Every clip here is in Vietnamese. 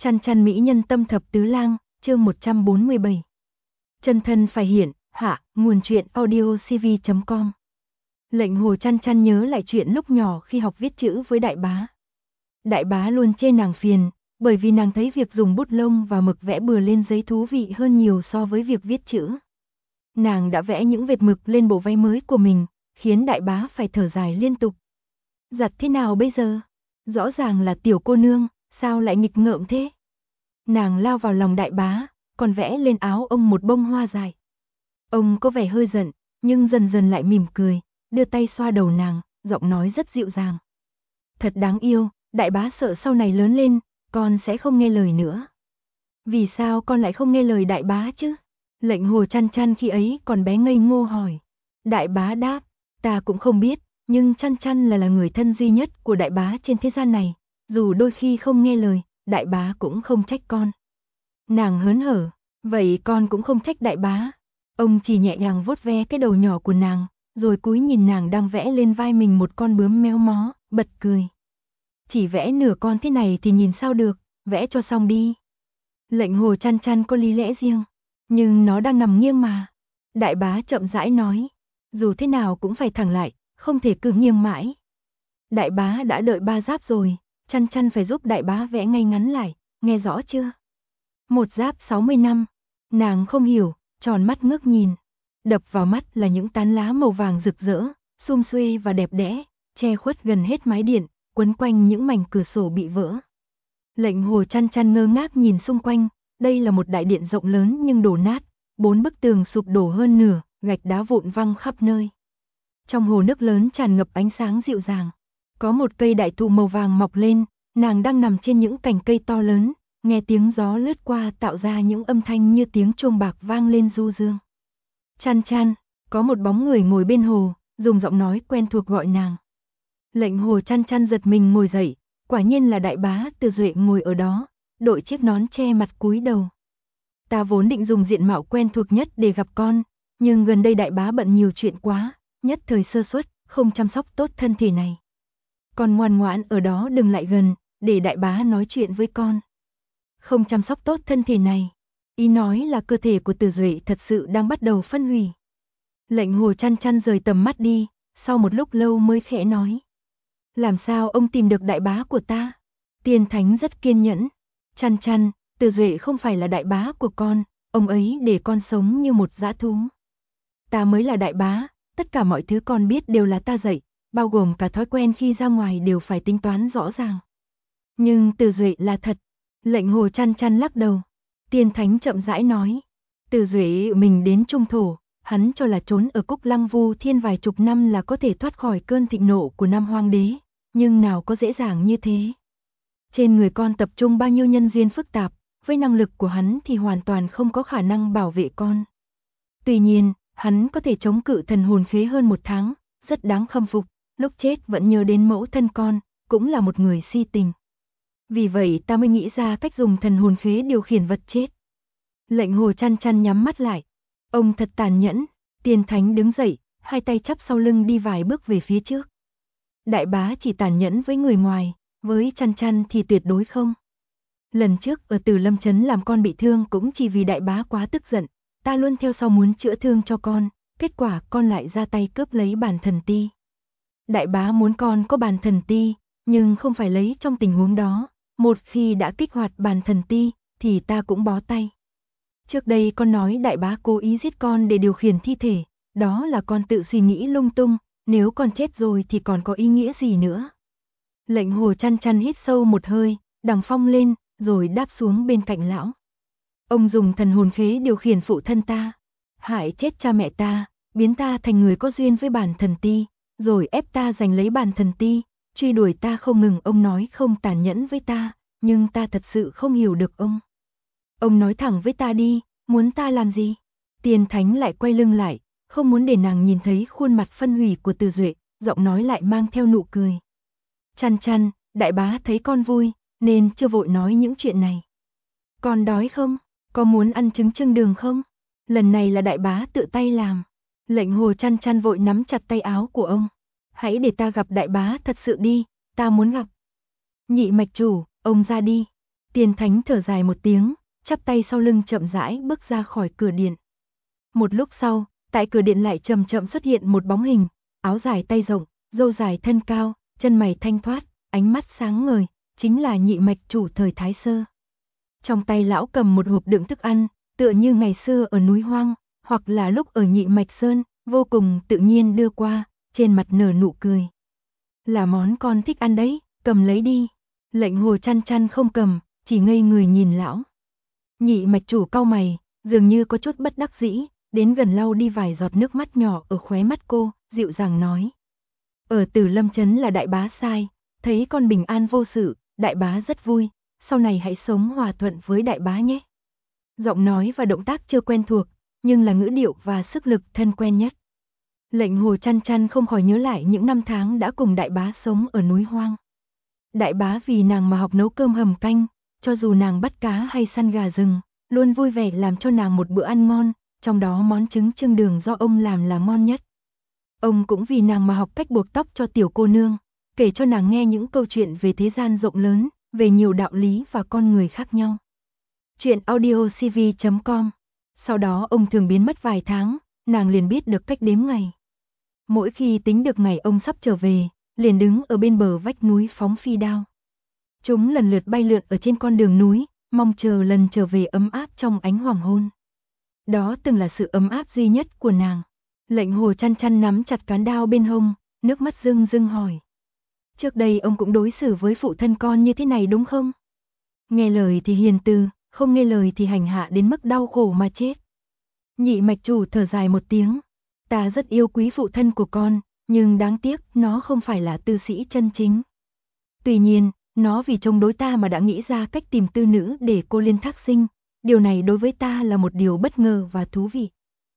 Chăn chăn mỹ nhân tâm thập tứ lang, chương 147. Chân thân phải hiện, hạ, nguồn truyện audiocv.com. Lệnh Hồ chăn chăn nhớ lại chuyện lúc nhỏ khi học viết chữ với đại bá. Đại bá luôn chê nàng phiền, bởi vì nàng thấy việc dùng bút lông và mực vẽ bừa lên giấy thú vị hơn nhiều so với việc viết chữ. Nàng đã vẽ những vệt mực lên bộ váy mới của mình, khiến đại bá phải thở dài liên tục. Giặt thế nào bây giờ? Rõ ràng là tiểu cô nương, sao lại nghịch ngợm thế? Nàng lao vào lòng đại bá, còn vẽ lên áo ông một bông hoa dài. Ông có vẻ hơi giận, nhưng dần dần lại mỉm cười, đưa tay xoa đầu nàng, giọng nói rất dịu dàng. Thật đáng yêu, đại bá sợ sau này lớn lên, con sẽ không nghe lời nữa. Vì sao con lại không nghe lời đại bá chứ? Lệnh Hồ chăn chăn khi ấy còn bé ngây ngô hỏi. Đại bá đáp, ta cũng không biết, nhưng chăn chăn là người thân duy nhất của đại bá trên thế gian này. Dù đôi khi không nghe lời, đại bá cũng không trách con. Nàng hớn hở, vậy con cũng không trách đại bá. Ông chỉ nhẹ nhàng vuốt ve cái đầu nhỏ của nàng, rồi cúi nhìn nàng đang vẽ lên vai mình một con bướm méo mó, bật cười. Chỉ vẽ nửa con thế này thì nhìn sao được, vẽ cho xong đi. Lệnh Hồ chăn chăn có lý lẽ riêng, nhưng nó đang nằm nghiêng mà. Đại bá chậm rãi nói, dù thế nào cũng phải thẳng lại, không thể cứ nghiêng mãi. Đại bá đã đợi 3 giáp rồi, chăn chăn phải giúp đại bá vẽ ngay ngắn lại, nghe rõ chưa? 1 giáp 60 năm, nàng không hiểu, tròn mắt ngước nhìn. Đập vào mắt là những tán lá màu vàng rực rỡ, sum xuê và đẹp đẽ, che khuất gần hết mái điện, quấn quanh những mảnh cửa sổ bị vỡ. Lệnh Hồ chăn chăn ngơ ngác nhìn xung quanh, đây là một đại điện rộng lớn nhưng đổ nát, 4 bức tường sụp đổ hơn nửa, gạch đá vụn văng khắp nơi. Trong hồ nước lớn tràn ngập ánh sáng dịu dàng, có một cây đại thụ màu vàng mọc lên, nàng đang nằm trên những cành cây to lớn, nghe tiếng gió lướt qua tạo ra những âm thanh như tiếng chuông bạc vang lên du dương. Chăn chăn, có một bóng người ngồi bên hồ, dùng giọng nói quen thuộc gọi nàng. Lệnh Hồ chăn chăn giật mình ngồi dậy, quả nhiên là đại bá Từ Duệ ngồi ở đó, đội chiếc nón che mặt cúi đầu. Ta vốn định dùng diện mạo quen thuộc nhất để gặp con, nhưng gần đây đại bá bận nhiều chuyện quá, nhất thời sơ suất, không chăm sóc tốt thân thể này. Con ngoan ngoãn ở đó đừng lại gần, để đại bá nói chuyện với con. Không chăm sóc tốt thân thể này, ý nói là cơ thể của Từ Duệ thật sự đang bắt đầu phân hủy. Lệnh Hồ chăn chăn rời tầm mắt đi, sau một lúc lâu mới khẽ nói. Làm sao ông tìm được đại bá của ta? Tiên Thánh rất kiên nhẫn. Chăn chăn, Từ Duệ không phải là đại bá của con, ông ấy để con sống như một dã thú. Ta mới là đại bá, tất cả mọi thứ con biết đều là ta dạy, bao gồm cả thói quen khi ra ngoài đều phải tính toán rõ ràng. Nhưng Từ Duệ là thật. Lệnh Hồ chăn chăn lắc đầu. Tiên Thánh chậm rãi nói. Từ Duệ mình đến Trung Thổ, hắn cho là trốn ở Cúc Lăng Vu Thiên vài chục năm là có thể thoát khỏi cơn thịnh nộ của Nam Hoang Đế, nhưng nào có dễ dàng như thế. Trên người con tập trung bao nhiêu nhân duyên phức tạp, với năng lực của hắn thì hoàn toàn không có khả năng bảo vệ con. Tuy nhiên, hắn có thể chống cự thần hồn khế hơn 1 tháng, rất đáng khâm phục, lúc chết vẫn nhớ đến mẫu thân con, cũng là một người si tình. Vì vậy ta mới nghĩ ra cách dùng thần hồn khế điều khiển vật chết. Lệnh Hồ chăn chăn nhắm mắt lại. Ông thật tàn nhẫn. Tiên Thánh đứng dậy, hai tay chắp sau lưng đi vài bước về phía trước. Đại bá chỉ tàn nhẫn với người ngoài, với chăn chăn thì tuyệt đối không. Lần trước ở Tử Lâm Trấn làm con bị thương cũng chỉ vì đại bá quá tức giận, ta luôn theo sau muốn chữa thương cho con, kết quả con lại ra tay cướp lấy bản thần ti. Đại bá muốn con có bản thần ti, nhưng không phải lấy trong tình huống đó, một khi đã kích hoạt bản thần ti thì ta cũng bó tay. Trước đây con nói đại bá cố ý giết con để điều khiển thi thể, đó là con tự suy nghĩ lung tung, nếu con chết rồi thì còn có ý nghĩa gì nữa. Lệnh Hồ chăn chăn hít sâu một hơi, đằng phong lên, rồi đáp xuống bên cạnh lão. Ông dùng thần hồn khế điều khiển phụ thân ta, hại chết cha mẹ ta, biến ta thành người có duyên với bản thần ti, rồi ép ta giành lấy bản thần ti, truy đuổi ta không ngừng. Ông nói không tàn nhẫn với ta, nhưng ta thật sự không hiểu được ông. Ông nói thẳng với ta đi, muốn ta làm gì? Tiên Thánh lại quay lưng lại, không muốn để nàng nhìn thấy khuôn mặt phân hủy của Từ Duệ, giọng nói lại mang theo nụ cười. Chăn chăn, đại bá thấy con vui, nên chưa vội nói những chuyện này. Con đói không? Có muốn ăn trứng chưng đường không? Lần này là đại bá tự tay làm. Lệnh Hồ chăn chăn vội nắm chặt tay áo của ông. Hãy để ta gặp đại bá thật sự đi, ta muốn gặp. Nhị mạch chủ, ông ra đi. Tiên Thánh thở dài một tiếng, chắp tay sau lưng chậm rãi bước ra khỏi cửa điện. Một lúc sau, tại cửa điện lại chậm chậm xuất hiện một bóng hình, áo dài tay rộng, râu dài thân cao, chân mày thanh thoát, ánh mắt sáng ngời, chính là Nhị Mạch Chủ thời Thái Sơ. Trong tay lão cầm một hộp đựng thức ăn, tựa như ngày xưa ở núi hoang, hoặc là lúc ở Nhị Mạch Sơn, vô cùng tự nhiên đưa qua, trên mặt nở nụ cười. Là món con thích ăn đấy, cầm lấy đi. Lệnh Hồ Chăn Chăn không cầm, chỉ ngây người nhìn lão. Nhị Mạch Chủ cau mày, dường như có chút bất đắc dĩ, đến gần lau đi vài giọt nước mắt nhỏ ở khóe mắt cô, dịu dàng nói. Ở Tử Lâm Trấn là đại bá sai, thấy con bình an vô sự, đại bá rất vui, sau này hãy sống hòa thuận với đại bá nhé. Giọng nói và động tác chưa quen thuộc, nhưng là ngữ điệu và sức lực thân quen nhất. Lệnh Hồ Chăn Chăn không khỏi nhớ lại những năm tháng đã cùng đại bá sống ở núi hoang. Đại bá vì nàng mà học nấu cơm hầm canh, cho dù nàng bắt cá hay săn gà rừng, luôn vui vẻ làm cho nàng một bữa ăn ngon, trong đó món trứng chưng đường do ông làm là ngon nhất. Ông cũng vì nàng mà học cách buộc tóc cho tiểu cô nương, kể cho nàng nghe những câu chuyện về thế gian rộng lớn, về nhiều đạo lý và con người khác nhau. Chuyện audiocv.com. Sau đó ông thường biến mất vài tháng, nàng liền biết được cách đếm ngày. Mỗi khi tính được ngày ông sắp trở về, liền đứng ở bên bờ vách núi phóng phi đao. Chúng lần lượt bay lượn ở trên con đường núi, mong chờ lần trở về ấm áp trong ánh hoàng hôn. Đó từng là sự ấm áp duy nhất của nàng. Lệnh Hồ Chăn Chăn nắm chặt cán đao bên hông, nước mắt rưng rưng hỏi. Trước đây ông cũng đối xử với phụ thân con như thế này đúng không? Nghe lời thì hiền từ, không nghe lời thì hành hạ đến mức đau khổ mà chết. Nhị Mạch Chủ thở dài một tiếng. Ta rất yêu quý phụ thân của con, nhưng đáng tiếc nó không phải là tư sĩ chân chính. Tuy nhiên, nó vì chống đối ta mà đã nghĩ ra cách tìm tư nữ để cô Liên thác sinh. Điều này đối với ta là một điều bất ngờ và thú vị.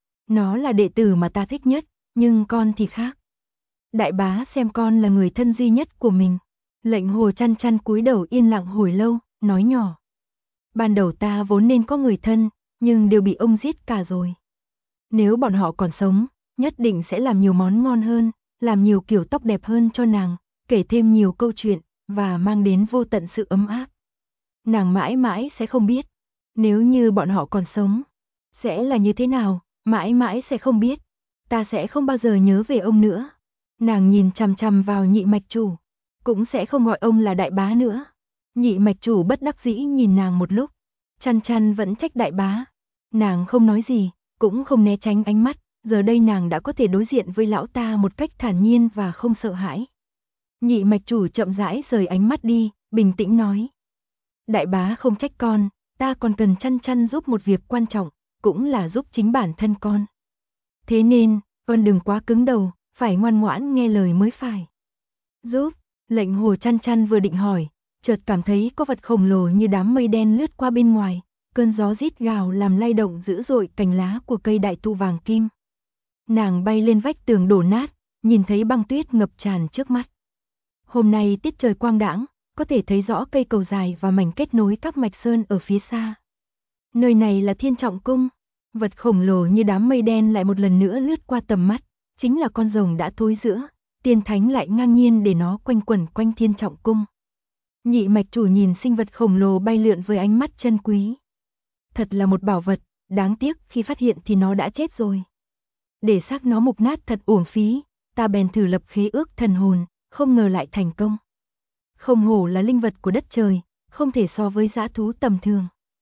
Nó là đệ tử mà ta thích nhất, nhưng con thì khác. Đại bá xem con là người thân duy nhất của mình. Lệnh Hồ Chăn Chăn cúi đầu yên lặng hồi lâu, nói nhỏ. Ban đầu ta vốn nên có người thân, nhưng đều bị ông giết cả rồi. Nếu bọn họ còn sống, nhất định sẽ làm nhiều món ngon hơn, làm nhiều kiểu tóc đẹp hơn cho nàng, kể thêm nhiều câu chuyện, và mang đến vô tận sự ấm áp. Nàng mãi mãi sẽ không biết, nếu như bọn họ còn sống, sẽ là như thế nào, mãi mãi sẽ không biết. Ta sẽ không bao giờ nhớ về ông nữa. Nàng nhìn chằm chằm vào Nhị Mạch Chủ, cũng sẽ không gọi ông là đại bá nữa. Nhị Mạch Chủ bất đắc dĩ nhìn nàng một lúc, Chăn Chăn vẫn trách đại bá. Nàng không nói gì, cũng không né tránh ánh mắt, giờ đây nàng đã có thể đối diện với lão ta một cách thản nhiên và không sợ hãi. Nhị Mạch Chủ chậm rãi rời ánh mắt đi, bình tĩnh nói. Đại bá không trách con, ta còn cần Chăn Chăn giúp một việc quan trọng, cũng là giúp chính bản thân con. Thế nên, con đừng quá cứng đầu, phải ngoan ngoãn nghe lời mới phải. Giúp, Lệnh Hồ Chăn Chăn vừa định hỏi, chợt cảm thấy có vật khổng lồ như đám mây đen lướt qua bên ngoài, cơn gió rít gào làm lay động dữ dội cành lá của cây đại thụ vàng kim. Nàng bay lên vách tường đổ nát, nhìn thấy băng tuyết ngập tràn trước mắt. Hôm nay tiết trời quang đãng, có thể thấy rõ cây cầu dài và mảnh kết nối các mạch sơn ở phía xa. Nơi này là Thiên Trọng Cung. Vật khổng lồ như đám mây đen lại một lần nữa lướt qua tầm mắt, chính là con rồng đã thối rữa, Tiên Thánh lại ngang nhiên để nó quanh quẩn quanh Thiên Trọng Cung. Nhị Mạch Chủ nhìn sinh vật khổng lồ bay lượn với ánh mắt chân quý. Thật là một bảo vật, đáng tiếc khi phát hiện thì nó đã chết rồi. Để xác nó mục nát thật uổng phí, ta bèn thử lập khế ước thần hồn, không ngờ lại thành công. Không hổ là linh vật của đất trời, không thể so với dã thú tầm thường.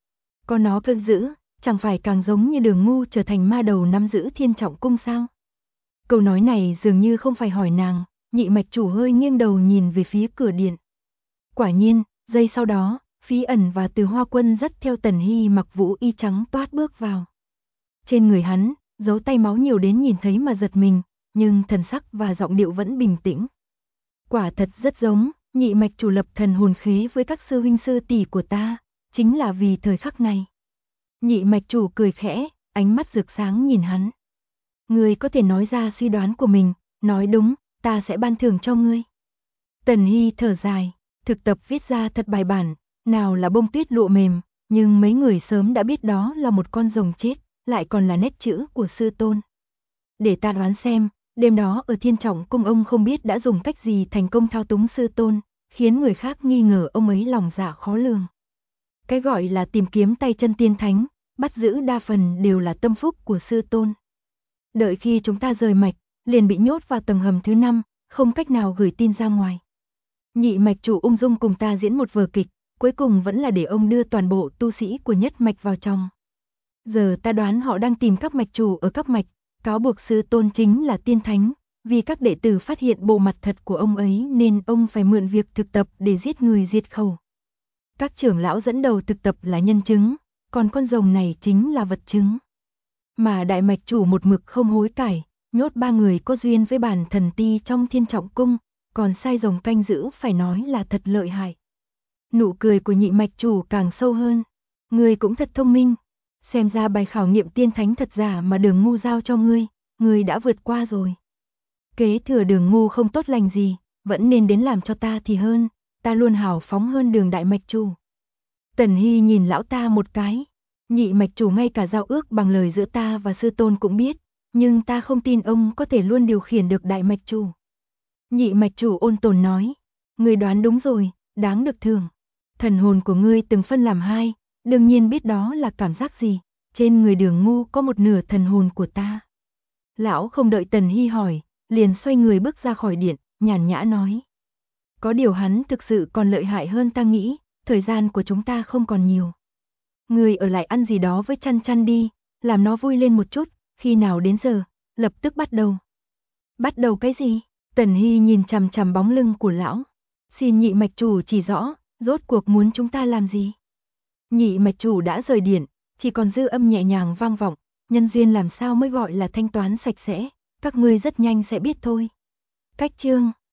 Có nó cơn dữ, chẳng phải càng giống như Đường Ngu trở thành ma đầu nắm giữ Thiên Trọng Cung sao? Câu nói này dường như không phải hỏi nàng, Nhị Mạch Chủ hơi nghiêng đầu nhìn về phía cửa điện. Quả nhiên, giây sau đó, Phí Ẩn và Từ Hoa Quân dắt theo Tần Hy mặc vũ y trắng toát bước vào. Trên người hắn, dấu tay máu nhiều đến nhìn thấy mà giật mình, nhưng thần sắc và giọng điệu vẫn bình tĩnh. Quả thật rất giống, Nhị Mạch Chủ lập thần hồn khế với các sư huynh sư tỷ của ta, chính là vì thời khắc này. Nhị Mạch Chủ cười khẽ, ánh mắt rực sáng nhìn hắn. Ngươi có thể nói ra suy đoán của mình, nói đúng, ta sẽ ban thưởng cho ngươi. Tần Hy thở dài, thực tập viết ra thật bài bản, nào là bông tuyết lụa mềm, nhưng mấy người sớm đã biết đó là một con rồng chết, lại còn là nét chữ của sư tôn. Để ta đoán xem, đêm đó ở Thiên Trọng Cung ông không biết đã dùng cách gì thành công thao túng sư tôn, khiến người khác nghi ngờ ông ấy lòng dạ khó lường. Cái gọi là tìm kiếm tay chân tiên thánh, bắt giữ đa phần đều là tâm phúc của sư tôn. Đợi khi chúng ta rời mạch, liền bị nhốt vào tầng hầm thứ 5, không cách nào gửi tin ra ngoài. Nhị mạch chủ ung dung cùng ta diễn một vở kịch, cuối cùng vẫn là để ông đưa toàn bộ tu sĩ của nhất mạch vào trong. Giờ ta đoán họ đang tìm các mạch chủ ở các mạch, cáo buộc sư tôn chính là tiên thánh, vì các đệ tử phát hiện bộ mặt thật của ông ấy nên ông phải mượn việc thực tập để giết người diệt khẩu. Các trưởng lão dẫn đầu thực tập là nhân chứng, còn con rồng này chính là vật chứng. Mà đại mạch chủ một mực không hối cải, nhốt 3 người có duyên với bản thần ti trong Thiên Trọng Cung, còn sai rồng canh giữ phải nói là thật lợi hại. Nụ cười của nhị mạch chủ càng sâu hơn. Ngươi cũng thật thông minh. Xem ra bài khảo nghiệm tiên thánh thật giả mà Đường Ngu giao cho ngươi đã vượt qua rồi. Kế thừa Đường Ngu không tốt lành gì, vẫn nên đến làm cho ta thì hơn, ta luôn hào phóng hơn Đường đại mạch chủ. Tần Hy nhìn lão ta một cái. Nhị mạch chủ ngay cả giao ước bằng lời giữa ta và sư tôn cũng biết, nhưng ta không tin ông có thể luôn điều khiển được đại mạch chủ. Nhị mạch chủ ôn tồn nói, ngươi đoán đúng rồi, đáng được thưởng. Thần hồn của ngươi từng phân làm 2, đương nhiên biết đó là cảm giác gì, trên người Đường Ngu có một nửa thần hồn của ta. Lão không đợi Tần Hy hỏi, liền xoay người bước ra khỏi điện, nhàn nhã nói. Có điều hắn thực sự còn lợi hại hơn ta nghĩ, thời gian của chúng ta không còn nhiều. Ngươi ở lại ăn gì đó với Chăn Chăn đi, làm nó vui lên một chút, khi nào đến giờ, lập tức bắt đầu. Bắt đầu cái gì? Tần Hy nhìn chằm chằm bóng lưng của lão. Xin nhị mạch chủ chỉ rõ, rốt cuộc muốn chúng ta làm gì? Nhị mạch chủ đã rời điện, chỉ còn dư âm nhẹ nhàng vang vọng, nhân duyên làm sao mới gọi là thanh toán sạch sẽ, các ngươi rất nhanh sẽ biết thôi. Cách chương